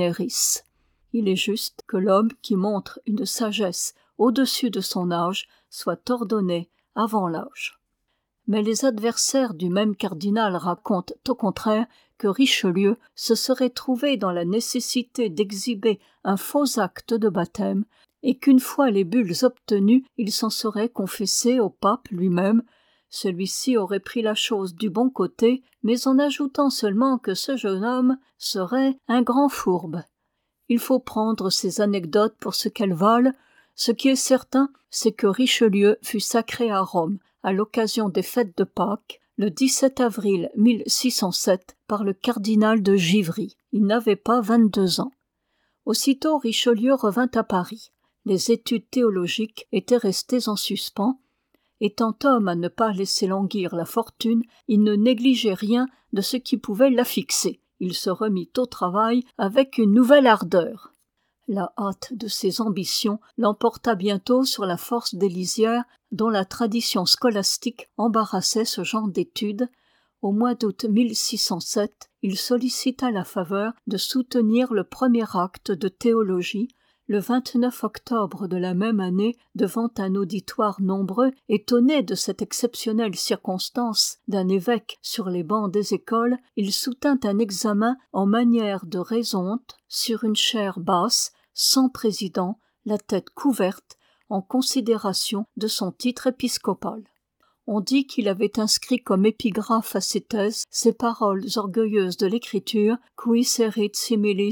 Il est juste que l'homme qui montre une sagesse au-dessus de son âge soit ordonné avant l'âge. Mais les adversaires du même cardinal racontent au contraire que Richelieu se serait trouvé dans la nécessité d'exhiber un faux acte de baptême et qu'une fois les bulles obtenues, il s'en serait confessé au pape lui-même. Celui-ci aurait pris la chose du bon côté, mais en ajoutant seulement que ce jeune homme serait un grand fourbe. Il faut prendre ces anecdotes pour ce qu'elles valent. Ce qui est certain, c'est que Richelieu fut sacré à Rome, à l'occasion des fêtes de Pâques, le dix-sept avril mille six cent sept, par le cardinal de Givry. Il n'avait pas vingt-deux ans. Aussitôt Richelieu revint à Paris. Les études théologiques étaient restées en suspens. Étant homme à ne pas laisser languir la fortune, il ne négligeait rien de ce qui pouvait la fixer. Il se remit au travail avec une nouvelle ardeur. La hâte de ses ambitions l'emporta bientôt sur la force des lisières dont la tradition scolastique embarrassait ce genre d'études. Au mois d'août mille six cent sept, il sollicita la faveur de soutenir le premier acte de théologie. Le vingt-neuf octobre de la même année, devant un auditoire nombreux, étonné de cette exceptionnelle circonstance d'un évêque sur les bancs des écoles, il soutint un examen en manière de résonte sur une chaire basse, sans président, la tête couverte, en considération de son titre épiscopal. On dit qu'il avait inscrit comme épigraphe à ses thèses ces paroles orgueilleuses de l'écriture « Qui serit similis mihi ».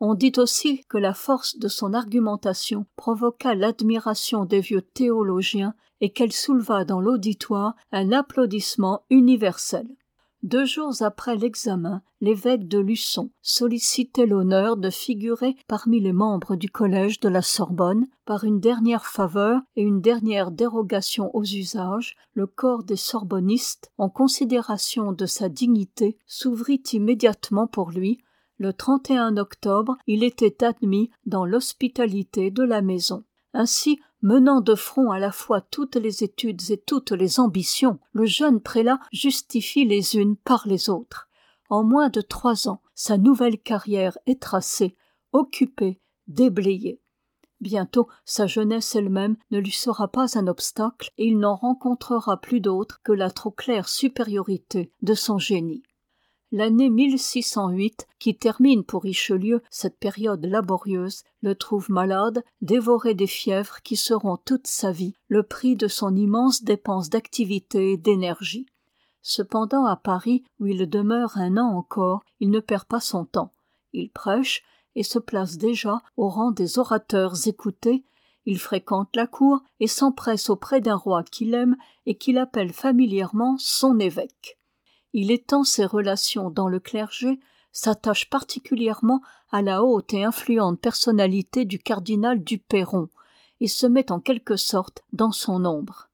On dit aussi que la force de son argumentation provoqua l'admiration des vieux théologiens et qu'elle souleva dans l'auditoire un applaudissement universel. Deux jours après l'examen, l'évêque de Luçon sollicitait l'honneur de figurer parmi les membres du collège de la Sorbonne. Par une dernière faveur et une dernière dérogation aux usages, le corps des sorbonnistes, en considération de sa dignité, s'ouvrit immédiatement pour lui. Le trente et un octobre, il était admis dans l'hospitalité de la maison. Ainsi, menant de front à la fois toutes les études et toutes les ambitions, le jeune prélat justifie les unes par les autres. En moins de trois ans, sa nouvelle carrière est tracée, occupée, déblayée. Bientôt, sa jeunesse elle-même ne lui sera pas un obstacle et il n'en rencontrera plus d'autre que la trop claire supériorité de son génie. L'année mille six cent huit, qui termine pour Richelieu cette période laborieuse, le trouve malade, dévoré des fièvres qui seront toute sa vie le prix de son immense dépense d'activité et d'énergie. Cependant, à Paris, où il demeure un an encore, il ne perd pas son temps. Il prêche et se place déjà au rang des orateurs écoutés. Il fréquente la cour et s'empresse auprès d'un roi qu'il aime et qu'il appelle familièrement son évêque. Il étend ses relations dans le clergé, s'attache particulièrement à la haute et influente personnalité du cardinal du Perron et se met en quelque sorte dans son ombre.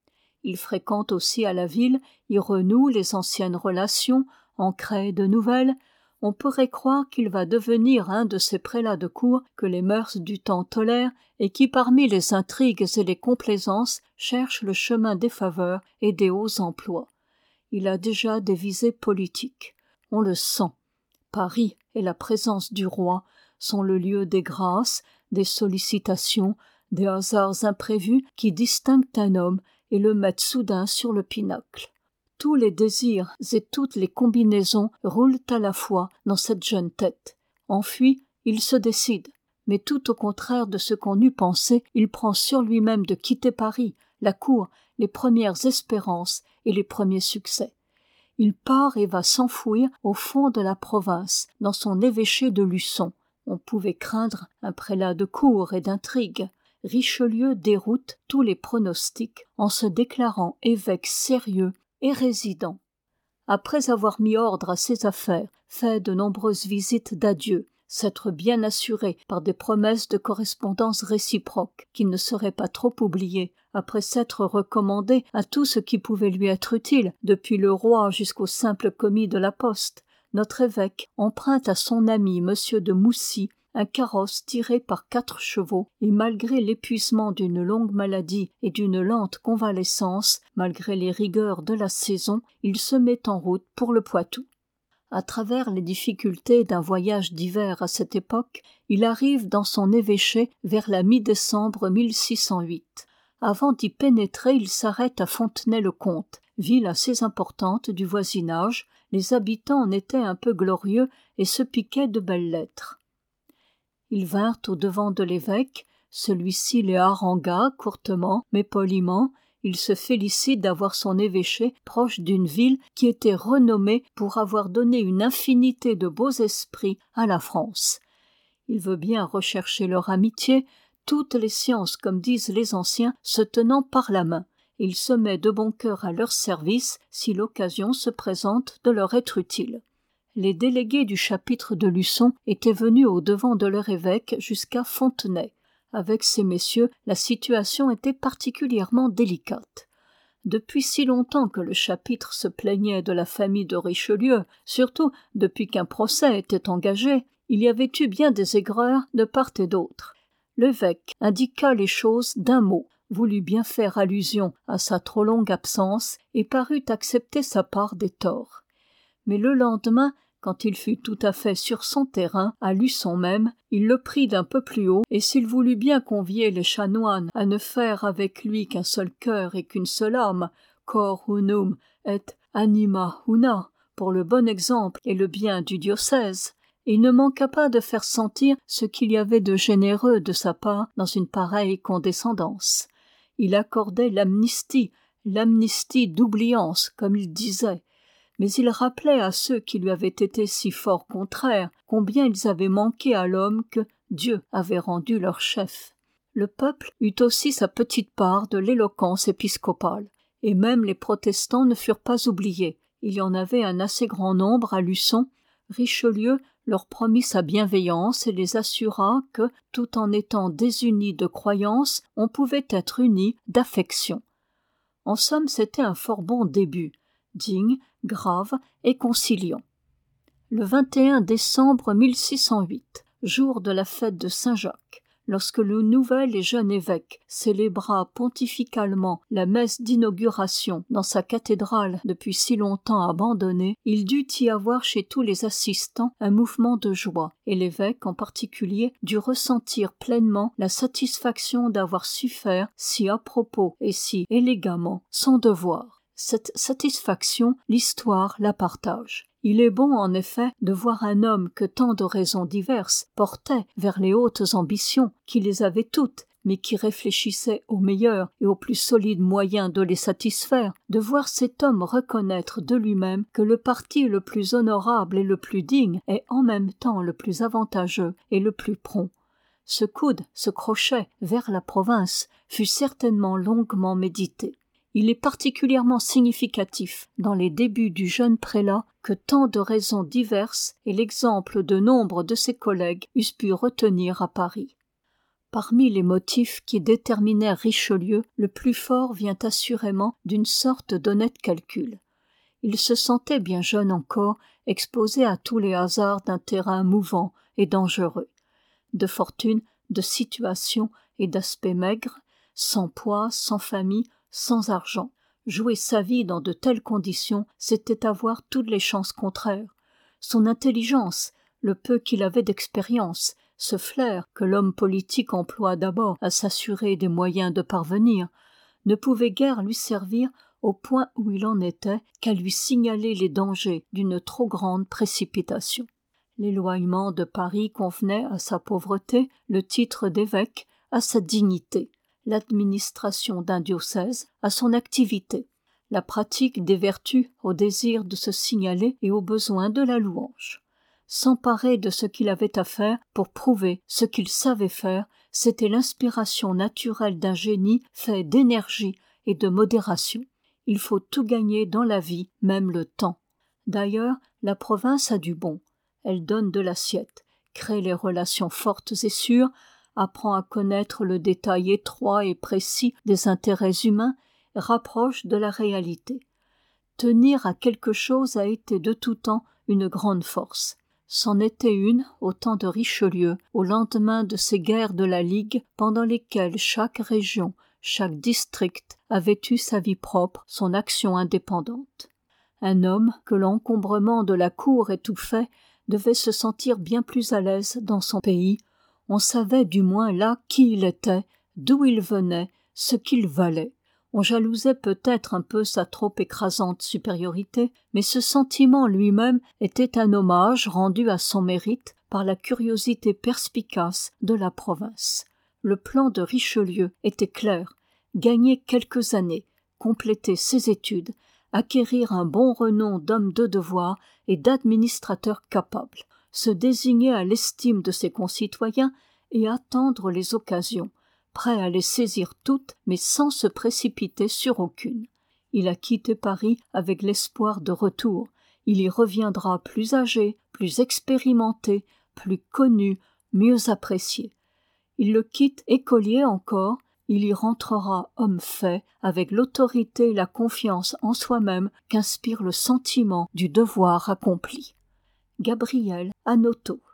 Il fréquente aussi à la ville, y renoue les anciennes relations, en crée de nouvelles. On pourrait croire qu'il va devenir un de ces prélats de cour que les mœurs du temps tolèrent et qui, parmi les intrigues et les complaisances, cherchent le chemin des faveurs et des hauts emplois. Il a déjà des visées politiques. On le sent. Paris et la présence du roi sont le lieu des grâces, des sollicitations, des hasards imprévus qui distinguent un homme et le mettent soudain sur le pinacle. Tous les désirs et toutes les combinaisons roulent à la fois dans cette jeune tête. Enfui, il se décide, mais tout au contraire de ce qu'on eût pensé, il prend sur lui-même de quitter Paris, la cour, les premières espérances et les premiers succès. Il part et va s'enfouir au fond de la province, dans son évêché de Luçon. On pouvait craindre un prélat de cour et d'intrigue. Richelieu déroute tous les pronostics en se déclarant évêque sérieux et résident. Après avoir mis ordre à ses affaires, fait de nombreuses visites d'adieu, s'être bien assuré par des promesses de correspondance réciproque qu'il ne serait pas trop oublié, après s'être recommandé à tout ce qui pouvait lui être utile, depuis le roi jusqu'au simple commis de la poste, notre évêque emprunte à son ami monsieur de Moussy un carrosse tiré par quatre chevaux, et malgré l'épuisement d'une longue maladie et d'une lente convalescence, malgré les rigueurs de la saison, il se met en route pour le Poitou. À travers les difficultés d'un voyage d'hiver à cette époque, il arrive dans son évêché vers la mi-décembre mille six cent huit. Avant d'y pénétrer, il s'arrête à Fontenay-le-Comte, ville assez importante du voisinage. Les habitants en étaient un peu glorieux et se piquaient de belles lettres. Ils vinrent au-devant de l'évêque, celui-ci les harangua courtement mais poliment. Il se félicite d'avoir son évêché proche d'une ville qui était renommée pour avoir donné une infinité de beaux esprits à la France. Il veut bien rechercher leur amitié, toutes les sciences, comme disent les anciens, se tenant par la main. Il se met de bon cœur à leur service si l'occasion se présente de leur être utile. Les délégués du chapitre de Luçon étaient venus au-devant de leur évêque jusqu'à Fontenay. Avec ces messieurs, la situation était particulièrement délicate. Depuis si longtemps que le chapitre se plaignait de la famille de Richelieu, surtout depuis qu'un procès était engagé, il y avait eu bien des aigreurs de part et d'autre. L'évêque indiqua les choses d'un mot, voulut bien faire allusion à sa trop longue absence et parut accepter sa part des torts. Mais le lendemain, quand il fut tout à fait sur son terrain, à Luçon même, il le prit d'un peu plus haut, et s'il voulut bien convier les chanoines à ne faire avec lui qu'un seul cœur et qu'une seule âme, cor unum et anima una, pour le bon exemple et le bien du diocèse, il ne manqua pas de faire sentir ce qu'il y avait de généreux de sa part dans une pareille condescendance. Il accordait l'amnistie, l'amnistie d'oubliance, comme il disait, mais il rappelait à ceux qui lui avaient été si fort contraires combien ils avaient manqué à l'homme que Dieu avait rendu leur chef. Le peuple eut aussi sa petite part de l'éloquence épiscopale, et même les protestants ne furent pas oubliés. Il y en avait un assez grand nombre à Luçon. Richelieu leur promit sa bienveillance et les assura que, tout en étant désunis de croyance, on pouvait être unis d'affection. En somme, c'était un fort bon début, digne, grave et conciliant. Le vingt et un décembre mille six cent huit, jour de la fête de Saint-Jacques, lorsque le nouvel et jeune évêque célébra pontificalement la messe d'inauguration dans sa cathédrale depuis si longtemps abandonnée, il dut y avoir chez tous les assistants un mouvement de joie, et l'évêque en particulier dut ressentir pleinement la satisfaction d'avoir su faire si à propos et si élégamment son devoir. Cette satisfaction, l'histoire la partage. Il est bon, en effet, de voir un homme que tant de raisons diverses portaient vers les hautes ambitions, qui les avait toutes, mais qui réfléchissait aux meilleurs et aux plus solides moyens de les satisfaire, de voir cet homme reconnaître de lui-même que le parti le plus honorable et le plus digne est en même temps le plus avantageux et le plus prompt. Ce coude, ce crochet vers la province fut certainement longuement médité. Il est particulièrement significatif dans les débuts du jeune prélat que tant de raisons diverses et l'exemple de nombre de ses collègues eussent pu retenir à Paris. Parmi les motifs qui déterminèrent Richelieu, le plus fort vient assurément d'une sorte d'honnête calcul. Il se sentait bien jeune encore, exposé à tous les hasards d'un terrain mouvant et dangereux. De fortune, de situation et d'aspect maigre, sans poids, sans famille, sans argent. Jouer sa vie dans de telles conditions, c'était avoir toutes les chances contraires. Son intelligence, le peu qu'il avait d'expérience, ce flair que l'homme politique emploie d'abord à s'assurer des moyens de parvenir, ne pouvaient guère lui servir au point où il en était qu'à lui signaler les dangers d'une trop grande précipitation. L'éloignement de Paris convenait à sa pauvreté, le titre d'évêque à sa dignité, l'administration d'un diocèse à son activité, la pratique des vertus au désir de se signaler et au besoin de la louange. S'emparer de ce qu'il avait à faire pour prouver ce qu'il savait faire, c'était l'inspiration naturelle d'un génie fait d'énergie et de modération. Il faut tout gagner dans la vie, même le temps. D'ailleurs, la province a du bon. Elle donne de l'assiette, crée les relations fortes et sûres, apprend à connaître le détail étroit et précis des intérêts humains, rapproche de la réalité. Tenir à quelque chose a été de tout temps une grande force. C'en était une au temps de Richelieu, au lendemain de ces guerres de la Ligue, pendant lesquelles chaque région, chaque district avait eu sa vie propre, son action indépendante. Un homme que l'encombrement de la cour étouffait devait se sentir bien plus à l'aise dans son pays. On savait du moins là qui il était, d'où il venait, ce qu'il valait. On jalousait peut-être un peu sa trop écrasante supériorité, mais ce sentiment lui-même était un hommage rendu à son mérite par la curiosité perspicace de la province. Le plan de Richelieu était clair, gagner quelques années, compléter ses études, acquérir un bon renom d'homme de devoir et d'administrateur capable, se désigner à l'estime de ses concitoyens et attendre les occasions, prêt à les saisir toutes, mais sans se précipiter sur aucune. Il a quitté Paris avec l'espoir de retour. Il y reviendra plus âgé, plus expérimenté, plus connu, mieux apprécié. Il le quitte écolier encore, il y rentrera homme fait, avec l'autorité et la confiance en soi-même qu'inspire le sentiment du devoir accompli. Gabriel Hanotaux.